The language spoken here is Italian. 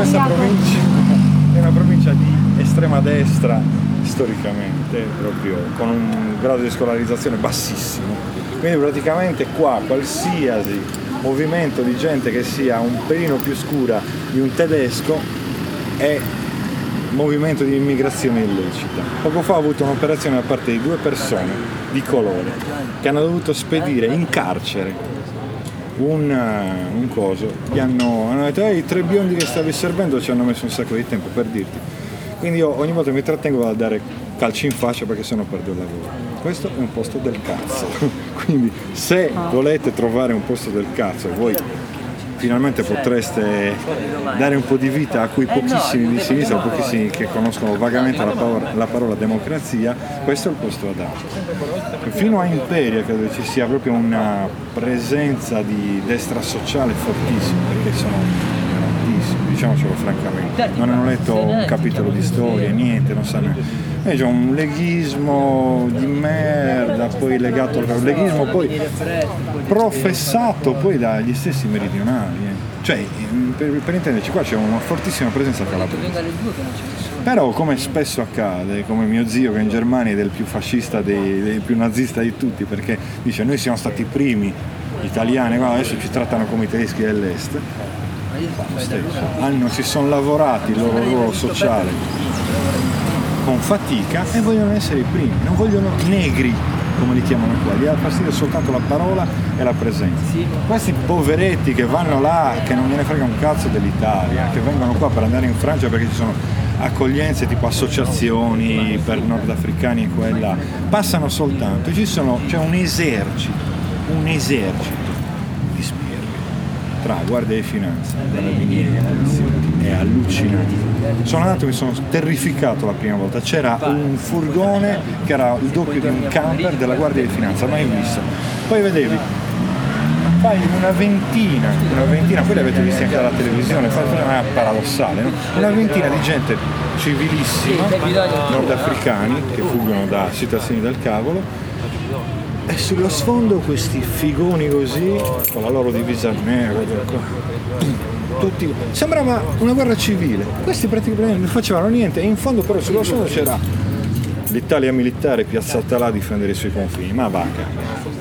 questa provincia è una provincia di estrema destra storicamente, proprio con un grado di scolarizzazione bassissimo, quindi praticamente qua qualsiasi movimento di gente che sia un pelino più scura di un tedesco è movimento di immigrazione illecita. Poco fa ho avuto un'operazione da parte di 2 persone di colore che hanno dovuto spedire in carcere un coso, gli hanno detto i 3 biondi che stavi servendo, ci hanno messo un sacco di tempo per dirti. Quindi io ogni volta mi trattengo a dare calci in faccia perché sennò perdo il lavoro. Questo è un posto del cazzo. Quindi se volete trovare un posto del cazzo e voi finalmente potreste dare un po' di vita a quei pochissimi di sinistra, pochissimi che conoscono vagamente la parola democrazia, questo è il posto adatto. Fino a Imperia credo ci sia proprio una presenza di destra sociale fortissima, perché sono tantissimi, diciamocelo francamente. Non hanno letto un capitolo di storia, niente, non sanno. C'è un leghismo di merda, poi legato al leghismo, poi professato poi dagli stessi meridionali. Cioè, per intenderci, qua c'è una fortissima presenza calabrese. Però, come spesso accade, come mio zio che in Germania è del più fascista, del più nazista di tutti, perché dice noi siamo stati i primi italiani, adesso ci trattano come i tedeschi dell'est. Si sono lavorati il loro ruolo sociale con fatica e vogliono essere i primi, non vogliono negri come li chiamano qua, gli dà fastidio soltanto la parola e la presenza. Questi poveretti che vanno là, che non gliene frega un cazzo dell'Italia, che vengono qua per andare in Francia perché ci sono accoglienze tipo associazioni per nordafricani e quella, passano soltanto, c'è un esercito di spiriti tra guardia di finanza, carabinieri, è allucinante. Sono andato e mi sono terrificato la prima volta, c'era un furgone che era il doppio di un camper della guardia di finanza, mai visto. Poi vedevi, fai una ventina, poi li avete visti anche dalla televisione, è paradossale, no? Una ventina di gente civilissima, nordafricani, che fuggono da situazioni del cavolo, e sullo sfondo questi figoni così, con la loro divisa nera, tutti, sembrava una guerra civile. Questi praticamente non facevano niente e in fondo però sullo sfondo c'era l'Italia militare piazzata là a difendere i suoi confini. Ma vaga.